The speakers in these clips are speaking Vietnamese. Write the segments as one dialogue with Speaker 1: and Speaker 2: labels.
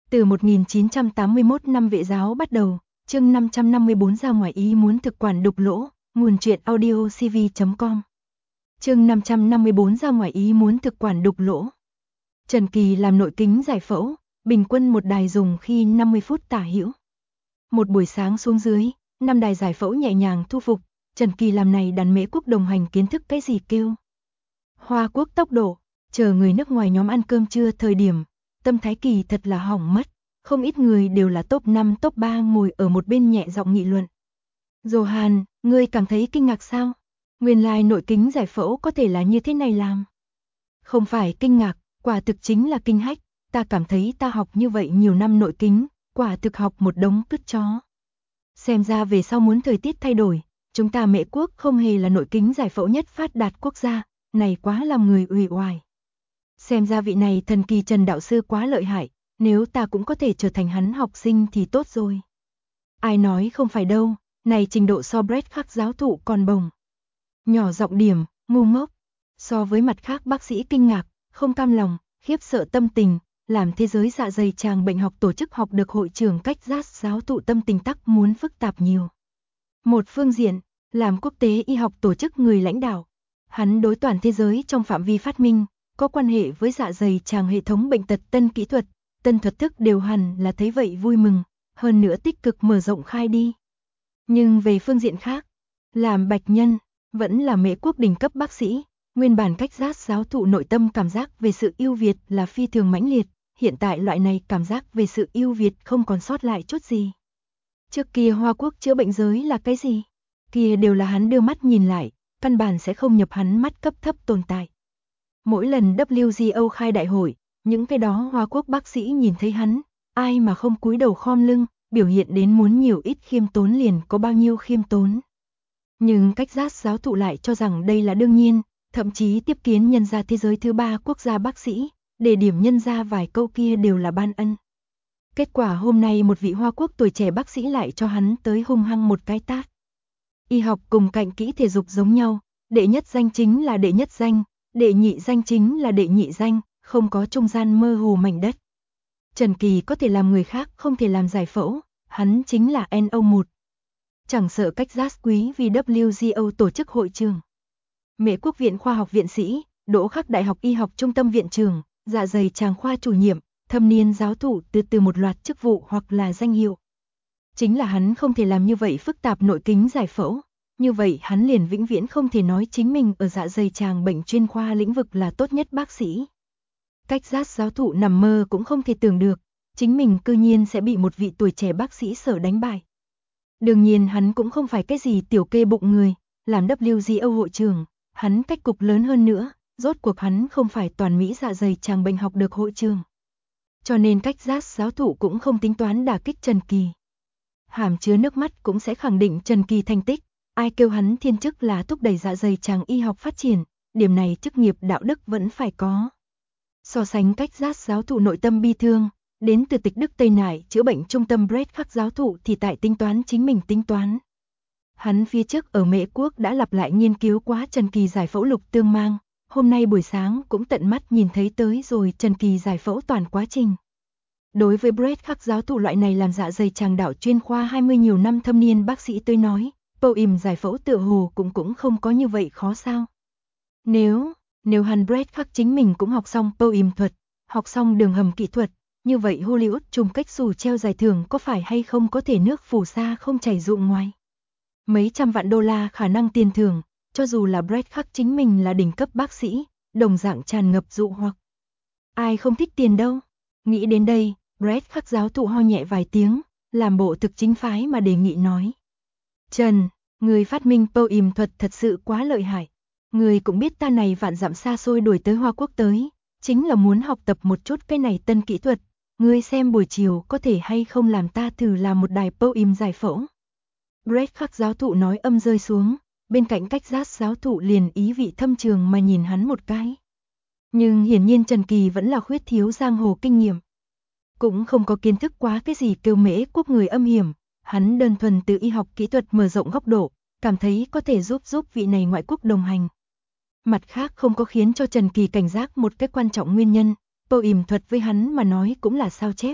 Speaker 1: Từ 1981 năm Vệ giáo bắt đầu, chương 554 ra ngoài ý muốn thực quản đục lỗ, nguồn truyện audio cv.com. Chương 554 ra ngoài ý muốn thực quản đục lỗ. Trần Kỳ làm nội kính giải phẫu, bình quân một đài dùng khi 50 phút tả hữu. Một buổi sáng xuống dưới, 5 đài giải phẫu nhẹ nhàng thu phục, Trần Kỳ làm này đàn Mễ Quốc đồng hành kiến thức cái gì kêu Hoa Quốc tốc độ, chờ người nước ngoài nhóm ăn cơm trưa thời điểm, tâm thái Kỳ thật là hỏng mất, không ít người đều là top 5 top 3 ngồi ở một bên nhẹ giọng nghị luận. Johan, ngươi cảm thấy kinh ngạc sao? Nguyên lai nội kính giải phẫu có thể là như thế này làm. Không phải kinh ngạc, quả thực chính là kinh hách, ta cảm thấy ta học như vậy nhiều năm nội kính, quả thực học một đống cứt chó. Xem ra về sau muốn thời tiết thay đổi, chúng ta Mễ Quốc không hề là nội kính giải phẫu nhất phát đạt quốc gia, này quá làm người uể oải. Xem ra vị này thần kỳ Trần đạo sư quá lợi hại, nếu ta cũng có thể trở thành hắn học sinh thì tốt rồi. Ai nói không phải đâu, này trình độ so Brett Khắc giáo thụ còn bồng. Nhỏ giọng điểm, ngu ngốc. So với mặt khác bác sĩ kinh ngạc, không cam lòng, khiếp sợ tâm tình, làm thế giới dạ dày tràng bệnh học tổ chức học được hội trưởng cách giác giáo thụ tâm tình tắc muốn phức tạp nhiều. Một phương diện, làm quốc tế y học tổ chức người lãnh đạo, hắn đối toàn thế giới trong phạm vi phát minh, có quan hệ với dạ dày tràng hệ thống bệnh tật tân kỹ thuật, tân thuật thức đều hẳn là thấy vậy vui mừng, hơn nữa tích cực mở rộng khai đi. Nhưng về phương diện khác, làm bạch nhân, vẫn là Mễ Quốc đỉnh cấp bác sĩ, nguyên bản cách giác giáo thụ nội tâm cảm giác về sự ưu việt là phi thường mãnh liệt, hiện tại loại này cảm giác về sự ưu việt không còn sót lại chút gì. Trước kia Hoa Quốc chữa bệnh giới là cái gì? Kia đều là hắn đưa mắt nhìn lại, căn bản sẽ không nhập hắn mắt cấp thấp tồn tại. Mỗi lần WGO khai đại hội, những cái đó Hoa Quốc bác sĩ nhìn thấy hắn, ai mà không cúi đầu khom lưng, biểu hiện đến muốn nhiều ít khiêm tốn liền có bao nhiêu khiêm tốn. Nhưng cách giác giáo thụ lại cho rằng đây là đương nhiên, thậm chí tiếp kiến nhân gia thế giới thứ 3 quốc gia bác sĩ, để điểm nhân gia vài câu kia đều là ban ân. Kết quả hôm nay một vị Hoa Quốc tuổi trẻ bác sĩ lại cho hắn tới hung hăng một cái tát. Y học cùng cạnh kỹ thể dục giống nhau, đệ nhất danh chính là đệ nhất danh, đệ nhị danh chính là đệ nhị danh, không có trung gian mơ hồ mảnh đất. Trần Kỳ có thể làm người khác không thể làm giải phẫu, hắn chính là NO1. Chẳng sợ cách giác quý vì WGO tổ chức hội trường. Mễ Quốc viện khoa học viện sĩ, Đỗ Khắc Đại học Y học trung tâm viện trưởng, dạ dày tràng khoa chủ nhiệm, thâm niên giáo thụ từ một loạt chức vụ hoặc là danh hiệu. Chính là hắn không thể làm như vậy phức tạp nội kính giải phẫu, như vậy hắn liền vĩnh viễn không thể nói chính mình ở dạ dày tràng bệnh chuyên khoa lĩnh vực là tốt nhất bác sĩ. Cách giác giáo thụ nằm mơ cũng không thể tưởng được, chính mình cư nhiên sẽ bị một vị tuổi trẻ bác sĩ sở đánh bại. Đương nhiên hắn cũng không phải cái gì tiểu kê bụng người, làm WGO hội trưởng, hắn cách cục lớn hơn nữa, rốt cuộc hắn không phải toàn Mỹ dạ dày tràng bệnh học được hội trường. Cho nên cách giác giáo thụ cũng không tính toán đả kích Trần Kỳ. Hàm chứa nước mắt cũng sẽ khẳng định Trần Kỳ thành tích, ai kêu hắn thiên chức là thúc đẩy dạ dày tràng y học phát triển, điểm này chức nghiệp đạo đức vẫn phải có. So sánh cách giác giáo thụ nội tâm bi thương, đến từ tịch Đức Tây Nải chữa bệnh trung tâm Brett Khắc giáo thụ thì tại tính toán chính mình tính toán. Hắn phía trước ở Mễ Quốc đã lặp lại nghiên cứu quá Trần Kỳ giải phẫu lục tương mang, hôm nay buổi sáng cũng tận mắt nhìn thấy tới rồi Trần Kỳ giải phẫu toàn quá trình. Đối với Brett Khắc giáo thụ loại này làm dạ dày tràng đạo chuyên khoa 20 nhiều năm thâm niên bác sĩ tới nói, POIM giải phẫu tựa hồ cũng không có như vậy khó sao. Nếu hắn Brett Khắc chính mình cũng học xong POIM thuật, học xong đường hầm kỹ thuật, như vậy Hollywood chung cách xù treo giải thưởng có phải hay không có thể nước phù sa không chảy ruộng ngoài. Mấy trăm vạn đô la khả năng tiền thưởng, cho dù là Brett Khắc chính mình là đỉnh cấp bác sĩ, đồng dạng tràn ngập dụ hoặc. Ai không thích tiền đâu. Nghĩ đến đây, Brett Khắc giáo thụ ho nhẹ vài tiếng, làm bộ thực chính phái mà đề nghị nói. Trần, người phát minh POIM thuật thật sự quá lợi hại. Người cũng biết ta này vạn dặm xa xôi đuổi tới Hoa Quốc tới, chính là muốn học tập một chút cái này tân kỹ thuật. Ngươi xem buổi chiều có thể hay không làm ta thử làm một đài POIM giải phẫu. Brett Khắc giáo thụ nói âm rơi xuống, bên cạnh cách giác giáo thụ liền ý vị thâm trường mà nhìn hắn một cái. Nhưng hiển nhiên Trần Kỳ vẫn là khuyết thiếu giang hồ kinh nghiệm. Cũng không có kiến thức quá cái gì kêu Mễ Quốc người âm hiểm, hắn đơn thuần từ y học kỹ thuật mở rộng góc độ, cảm thấy có thể giúp vị này ngoại quốc đồng hành. Mặt khác không có khiến cho Trần Kỳ cảnh giác một cái quan trọng nguyên nhân, POIM thuật với hắn mà nói cũng là sao chép,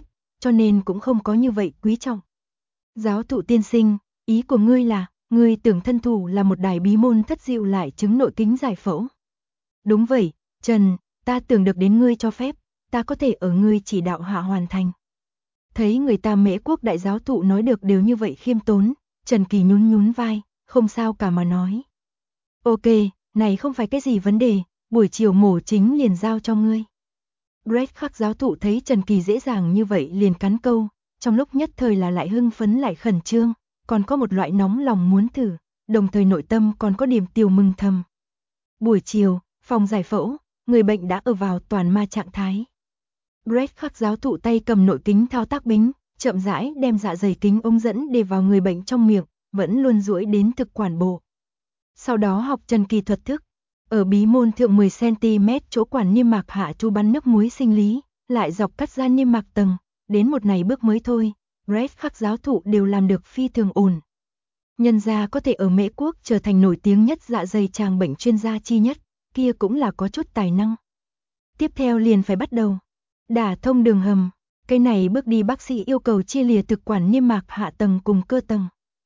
Speaker 1: cho nên cũng không có như vậy quý trọng. Giáo thụ tiên sinh, ý của ngươi là, ngươi tưởng thân thủ là một đài bí môn thất diệu lại chứng nội kính giải phẫu. Đúng vậy, Trần, ta tưởng được đến ngươi cho phép, ta có thể ở ngươi chỉ đạo hạ hoàn thành. Thấy người ta Mễ Quốc đại giáo thụ nói được đều như vậy khiêm tốn, Trần Kỳ nhún nhún vai, không sao cả mà nói. Ok, này không phải cái gì vấn đề, buổi chiều mổ chính liền giao cho ngươi. Brett Khắc giáo thụ thấy Trần Kỳ dễ dàng như vậy liền cắn câu, trong lúc nhất thời là lại hưng phấn lại khẩn trương, còn có một loại nóng lòng muốn thử, đồng thời nội tâm còn có điểm tiêu mừng thầm. Buổi chiều, phòng giải phẫu, người bệnh đã ở vào toàn ma trạng thái. Brett Khắc giáo thụ tay cầm nội kính thao tác bính, chậm rãi đem dạ dày kính ống dẫn để vào người bệnh trong miệng, vẫn luôn duỗi đến thực quản bộ. Sau đó học Trần Kỳ thuật thức, ở bí môn thượng 10 cm chỗ quản niêm mạc hạ chu bắn nước muối sinh lý, lại dọc cắt ra niêm mạc tầng, đến một này bước mới thôi, Brett Khắc giáo thụ đều làm được phi thường ổn. Nhân gia có thể ở Mễ Quốc trở thành nổi tiếng nhất dạ dày tràng bệnh chuyên gia chi nhất, kia cũng là có chút tài năng. Tiếp theo liền phải bắt đầu đả thông đường hầm, cái này bước đi bác sĩ yêu cầu chia lìa thực quản niêm mạc hạ tầng cùng cơ tầng.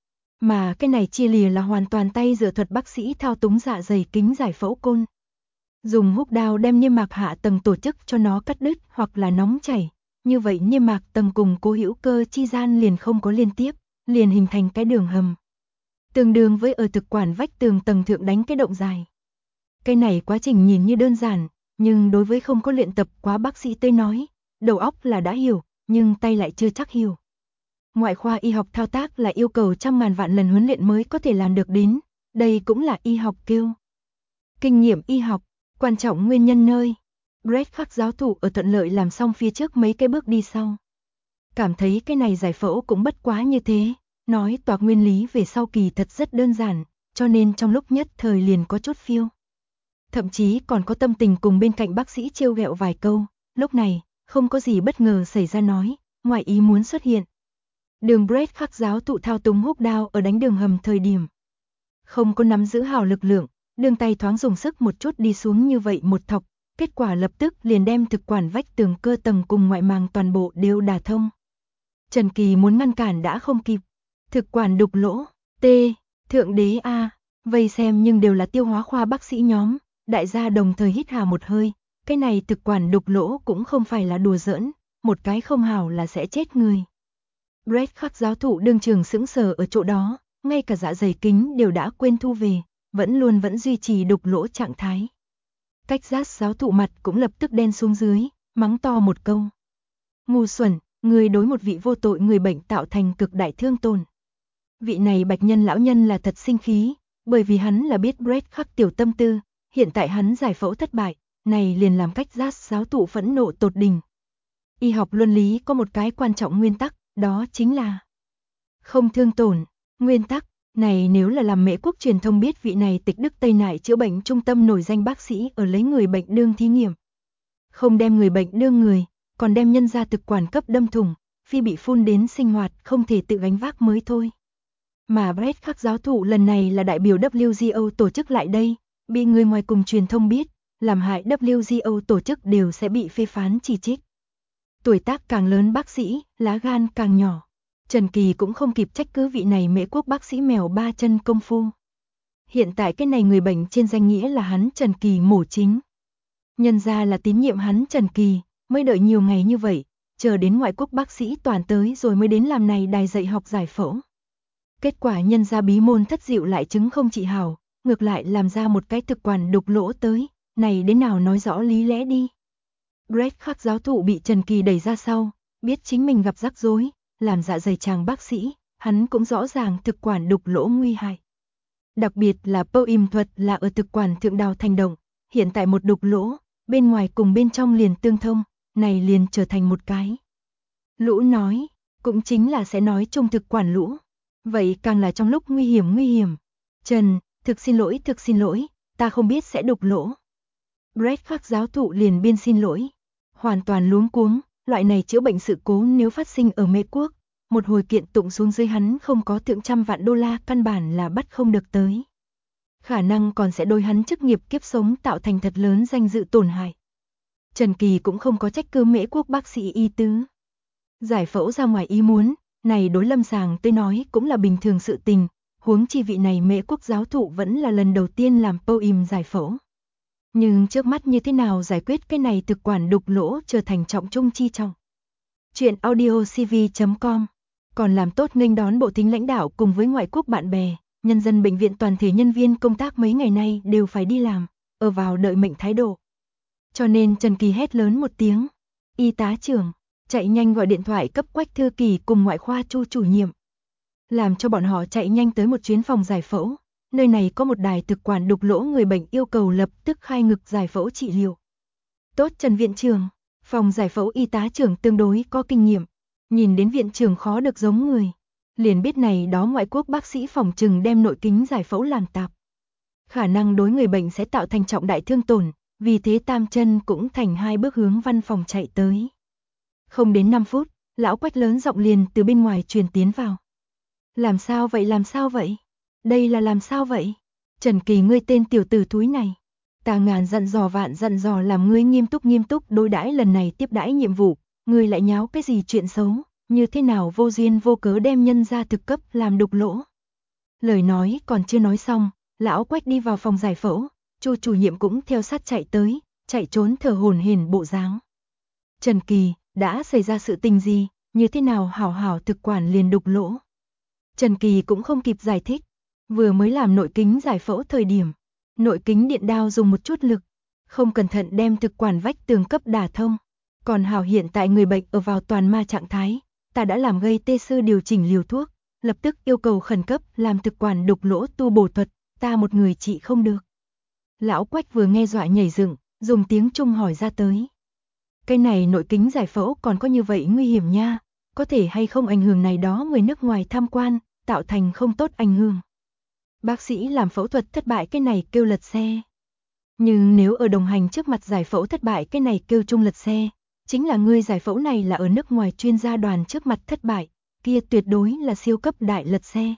Speaker 1: Mà cái này chia lìa là hoàn toàn tay dựa thuật bác sĩ thao túng dạ dày kính giải phẫu côn. Dùng húc đao đem niêm mạc hạ tầng tổ chức cho nó cắt đứt hoặc là nóng chảy, như vậy niêm mạc tầng cùng cố hữu cơ chi gian liền không có liên tiếp, liền hình thành cái đường hầm. Tương đương với ở thực quản vách tường tầng thượng đánh cái động dài. Cái này quá trình nhìn như đơn giản, nhưng đối với không có luyện tập quá bác sĩ tới nói, đầu óc là đã hiểu, nhưng tay lại chưa chắc hiểu. Ngoại khoa y học thao tác là yêu cầu trăm ngàn vạn lần huấn luyện mới có thể làm được đến, đây cũng là y học kêu. Kinh nghiệm y học, quan trọng nguyên nhân nơi. Brett Khắc giáo thụ ở thuận lợi làm xong phía trước mấy cái bước đi sau. Cảm thấy cái này giải phẫu cũng bất quá như thế, nói toạc nguyên lý về sau kỳ thật rất đơn giản, cho nên trong lúc nhất thời liền có chút phiêu. Thậm chí còn có tâm tình cùng bên cạnh bác sĩ trêu ghẹo vài câu, lúc này, không có gì bất ngờ xảy ra nói, ngoài ý muốn xuất hiện. Đường Brett Khắc giáo thụ thao túng húc đao ở đánh đường hầm thời điểm. Không có nắm giữ hào lực lượng, đường tay thoáng dùng sức một chút đi xuống như vậy một thọc, kết quả lập tức liền đem thực quản vách tường cơ tầng cùng ngoại màng toàn bộ đều đả thông. Trần Kỳ muốn ngăn cản đã không kịp. Thực quản đục lỗ, T, thượng đế A, vây xem nhưng đều là tiêu hóa khoa bác sĩ nhóm, đại gia đồng thời hít hà một hơi, cái này thực quản đục lỗ cũng không phải là đùa giỡn, một cái không hảo là sẽ chết người. Brett Khắc giáo thụ đương trường sững sờ ở chỗ đó, ngay cả dạ dày kính đều đã quên thu về, vẫn duy trì đục lỗ trạng thái. Cách giác giáo thụ mặt cũng lập tức đen xuống dưới, mắng to một câu. Ngu xuẩn, người đối một vị vô tội người bệnh tạo thành cực đại thương tổn. Vị này bạch nhân lão nhân là thật sinh khí, bởi vì hắn là biết Brett Khắc tiểu tâm tư, hiện tại hắn giải phẫu thất bại, này liền làm cách giác giáo thụ phẫn nộ tột đỉnh. Y học luân lý có một cái quan trọng nguyên tắc, đó chính là không thương tổn. Nguyên tắc này nếu là làm Mễ Quốc truyền thông biết vị này tịch đức Tây Nại chữa bệnh trung tâm nổi danh bác sĩ ở lấy người bệnh đương thí nghiệm. Không đem người bệnh đương người, còn đem nhân ra thực quản cấp đâm thủng, phi bị phun đến sinh hoạt không thể tự gánh vác mới thôi. Mà Brett Khắc giáo thụ lần này là đại biểu WGO tổ chức lại đây, bị người ngoài cùng truyền thông biết, làm hại WGO tổ chức đều sẽ bị phê phán chỉ trích. Tuổi tác càng lớn bác sĩ, lá gan càng nhỏ. Trần Kỳ cũng không kịp trách cứ vị này Mễ Quốc bác sĩ mèo ba chân công phu. Hiện tại cái này người bệnh trên danh nghĩa là hắn Trần Kỳ mổ chính. Nhân ra là tín nhiệm hắn Trần Kỳ, mới đợi nhiều ngày như vậy, chờ đến ngoại quốc bác sĩ toàn tới rồi mới đến làm này đài dạy học giải phẫu. Kết quả nhân ra bí môn thất diệu lại chứng không trị hảo, ngược lại làm ra một cái thực quản đục lỗ tới, này đến nào nói rõ lý lẽ đi. Brett Khắc giáo thụ bị Trần Kỳ đẩy ra sau, biết chính mình gặp rắc rối, làm dạ dày chàng bác sĩ, hắn cũng rõ ràng thực quản đục lỗ nguy hại. Đặc biệt là POIM thuật là ở thực quản thượng đào thành động, hiện tại một đục lỗ, bên ngoài cùng bên trong liền tương thông, này liền trở thành một cái. Lũ nói, cũng chính là sẽ nói chung thực quản lũ. Vậy càng là trong lúc nguy hiểm. Trần, thực xin lỗi, ta không biết sẽ đục lỗ. Brett Khắc giáo thụ liền biên xin lỗi. Hoàn toàn luống cuống, loại này chữa bệnh sự cố nếu phát sinh ở Mễ Quốc, một hồi kiện tụng xuống dưới hắn không có thượng trăm vạn đô la căn bản là bắt không được tới. Khả năng còn sẽ đối hắn chức nghiệp kiếp sống tạo thành thật lớn danh dự tổn hại. Trần Kỳ cũng không có trách cứ Mễ Quốc bác sĩ y tứ. Giải phẫu ra ngoài ý muốn, này đối lâm sàng tôi nói cũng là bình thường sự tình, huống chi vị này Mễ Quốc giáo thụ vẫn là lần đầu tiên làm poem giải phẫu. Nhưng trước mắt như thế nào giải quyết cái này thực quản đục lỗ trở thành trọng trung chi trọng. Chuyện audio cv.com còn làm tốt nghênh đón bộ thính lãnh đạo cùng với ngoại quốc bạn bè, nhân dân bệnh viện toàn thể nhân viên công tác mấy ngày nay đều phải đi làm, ở vào đợi mệnh thái độ. Cho nên Trần Kỳ hét lớn một tiếng, y tá trưởng, chạy nhanh gọi điện thoại cấp Quách Thư Kỳ cùng ngoại khoa Chu chủ nhiệm. Làm cho bọn họ chạy nhanh tới một chuyến phòng giải phẫu, nơi này có một đài thực quản đục lỗ người bệnh yêu cầu lập tức khai ngực giải phẫu trị liệu. Tốt Trần viện trưởng, phòng giải phẫu y tá trưởng tương đối có kinh nghiệm, nhìn đến viện trưởng khó được giống người, liền biết này đó ngoại quốc bác sĩ phòng trừng đem nội kính giải phẫu làm tạp. Khả năng đối người bệnh sẽ tạo thành trọng đại thương tổn, vì thế tam chân cũng thành hai bước hướng văn phòng chạy tới. Không đến 5 phút, lão Quách lớn giọng liền từ bên ngoài truyền tiến vào. Làm sao vậy? Đây là làm sao vậy? Trần Kỳ ngươi tên tiểu tử thúi này. Ta ngàn dặn dò vạn dặn dò làm ngươi nghiêm túc đối đãi lần này tiếp đãi nhiệm vụ, ngươi lại nháo cái gì chuyện xấu, như thế nào vô duyên vô cớ đem nhân ra thực cấp làm đục lỗ. Lời nói còn chưa nói xong, lão Quách đi vào phòng giải phẫu, Chu chủ nhiệm cũng theo sát chạy tới, chạy trốn thở hổn hển bộ dáng. Trần Kỳ, đã xảy ra sự tình gì, như thế nào hảo thực quản liền đục lỗ. Trần Kỳ cũng không kịp giải thích, vừa mới làm nội kính giải phẫu thời điểm, nội kính điện đao dùng một chút lực, không cẩn thận đem thực quản vách tường cấp đả thông. Còn hảo hiện tại người bệnh ở vào toàn ma trạng thái, ta đã làm gây tê sư điều chỉnh liều thuốc, lập tức yêu cầu khẩn cấp làm thực quản đục lỗ tu bổ thuật, ta một người trị không được. Lão Quách vừa nghe dọa nhảy dựng, dùng tiếng Trung hỏi ra tới. Cái này nội kính giải phẫu còn có như vậy nguy hiểm nha, có thể hay không ảnh hưởng này đó người nước ngoài tham quan, tạo thành không tốt ảnh hưởng. Bác sĩ làm phẫu thuật thất bại cái này kêu lật xe. Nhưng nếu ở đồng hành trước mặt giải phẫu thất bại cái này kêu chung lật xe, chính là người giải phẫu này là ở nước ngoài chuyên gia đoàn trước mặt thất bại, kia tuyệt đối là siêu cấp đại lật xe.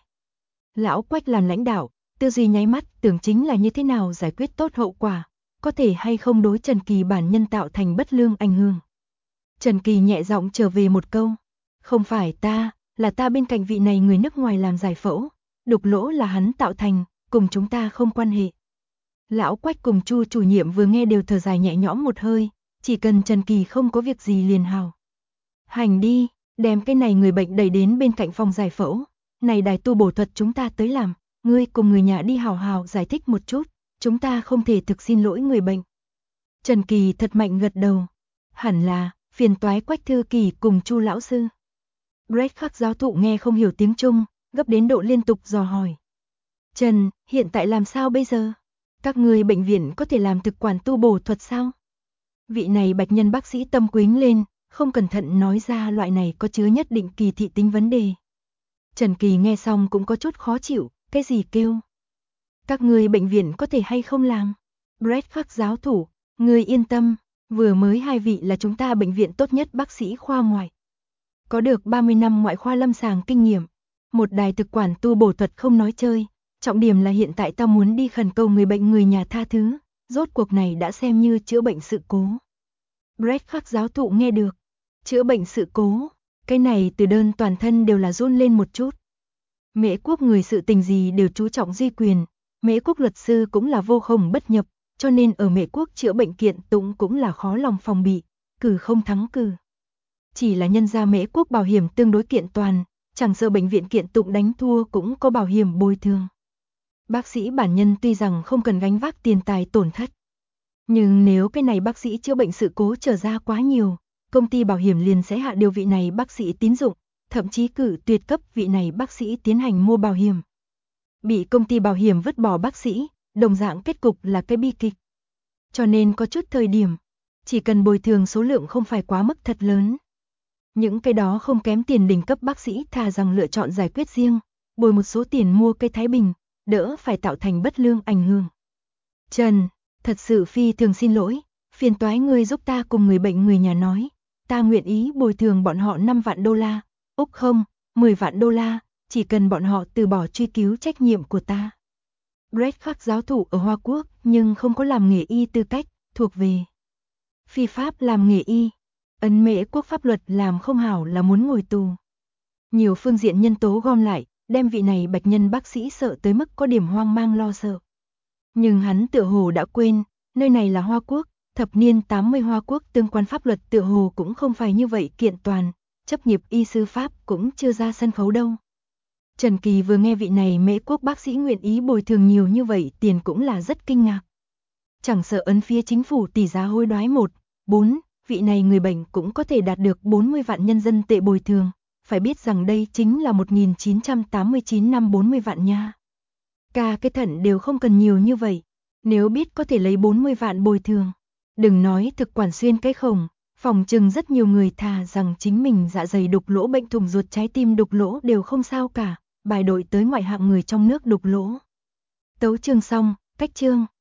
Speaker 1: Lão Quách làm lãnh đạo, tư duy nháy mắt tưởng chính là như thế nào giải quyết tốt hậu quả, có thể hay không đối Trần Kỳ bản nhân tạo thành bất lương ảnh hưởng. Trần Kỳ nhẹ giọng trở về một câu, không phải ta, là ta bên cạnh vị này người nước ngoài làm giải phẫu, đục lỗ là hắn tạo thành, cùng chúng ta không quan hệ. Lão Quách cùng Chu chủ nhiệm vừa nghe đều thở dài nhẹ nhõm một hơi, chỉ cần Trần Kỳ không có việc gì liền hào. Hành đi, đem cái này người bệnh đẩy đến bên cạnh phòng giải phẫu, này đài tu bổ thuật chúng ta tới làm, ngươi cùng người nhà đi hào giải thích một chút, chúng ta không thể thực xin lỗi người bệnh. Trần Kỳ thật mạnh gật đầu, hẳn là, phiền toái Quách Thư Kỳ cùng Chu lão sư. Brett Khắc giáo thụ nghe không hiểu tiếng Trung, gấp đến độ liên tục dò hỏi. Trần, hiện tại làm sao bây giờ? Các người bệnh viện có thể làm thực quản tu bổ thuật sao? Vị này bạch nhân bác sĩ tâm quính lên, không cẩn thận nói ra loại này có chứa nhất định kỳ thị tính vấn đề. Trần Kỳ nghe xong cũng có chút khó chịu, cái gì kêu? Các người bệnh viện có thể hay không làm? Brett Khắc giáo thủ, người yên tâm, vừa mới hai vị là chúng ta bệnh viện tốt nhất bác sĩ khoa ngoại. Có được 30 năm ngoại khoa lâm sàng kinh nghiệm, một đài thực quản tu bổ thuật không nói chơi, trọng điểm là hiện tại ta muốn đi khẩn cầu người bệnh người nhà tha thứ, rốt cuộc này đã xem như chữa bệnh sự cố. Brett Khắc giáo thụ nghe được, chữa bệnh sự cố, cái này từ đơn toàn thân đều là run lên một chút. Mễ Quốc người sự tình gì đều chú trọng duy quyền, Mễ Quốc luật sư cũng là vô khổng bất nhập, cho nên ở Mễ Quốc chữa bệnh kiện tụng cũng là khó lòng phòng bị, cử không thắng cử. Chỉ là nhân ra Mễ Quốc bảo hiểm tương đối kiện toàn, chẳng sợ bệnh viện kiện tụng đánh thua cũng có bảo hiểm bồi thường. Bác sĩ bản nhân tuy rằng không cần gánh vác tiền tài tổn thất, nhưng nếu cái này bác sĩ chữa bệnh sự cố trở ra quá nhiều, công ty bảo hiểm liền sẽ hạ điều vị này bác sĩ tín dụng, thậm chí cử tuyệt cấp vị này bác sĩ tiến hành mua bảo hiểm. Bị công ty bảo hiểm vứt bỏ bác sĩ, đồng dạng kết cục là cái bi kịch. Cho nên có chút thời điểm, chỉ cần bồi thường số lượng không phải quá mức thật lớn. Những cái đó không kém tiền đỉnh cấp bác sĩ thà rằng lựa chọn giải quyết riêng, bồi một số tiền mua cây Thái Bình, đỡ phải tạo thành bất lương ảnh hưởng. Trần, thật sự phi thường xin lỗi, phiền toái ngươi giúp ta cùng người bệnh người nhà nói, ta nguyện ý bồi thường bọn họ 5 vạn đô la, Úc không, 10 vạn đô la, chỉ cần bọn họ từ bỏ truy cứu trách nhiệm của ta. Brett Khắc giáo thủ ở Hoa Quốc nhưng không có làm nghề y tư cách, thuộc về phi pháp làm nghề y. Ấn Mễ Quốc pháp luật làm không hảo là muốn ngồi tù. Nhiều phương diện nhân tố gom lại, đem vị này bạch nhân bác sĩ sợ tới mức có điểm hoang mang lo sợ. Nhưng hắn tựa hồ đã quên, nơi này là Hoa Quốc, thập niên 80 Hoa Quốc tương quan pháp luật tựa hồ cũng không phải như vậy kiện toàn, chấp nghiệp y sư pháp cũng chưa ra sân khấu đâu. Trần Kỳ vừa nghe vị này Mễ Quốc bác sĩ nguyện ý bồi thường nhiều như vậy tiền cũng là rất kinh ngạc. Chẳng sợ ấn phía chính phủ tỷ giá hối đoái 1,4, vị này người bệnh cũng có thể đạt được 40 vạn nhân dân tệ bồi thường, phải biết rằng đây chính là 1989 năm 40 vạn nha. Cả cái thận đều không cần nhiều như vậy, nếu biết có thể lấy 40 vạn bồi thường. Đừng nói thực quản xuyên cái khổng, phòng chừng rất nhiều người thà rằng chính mình dạ dày đục lỗ bệnh thùng ruột trái tim đục lỗ đều không sao cả, bài đội tới ngoại hạng người trong nước đục lỗ. Tấu chương xong, cách chương.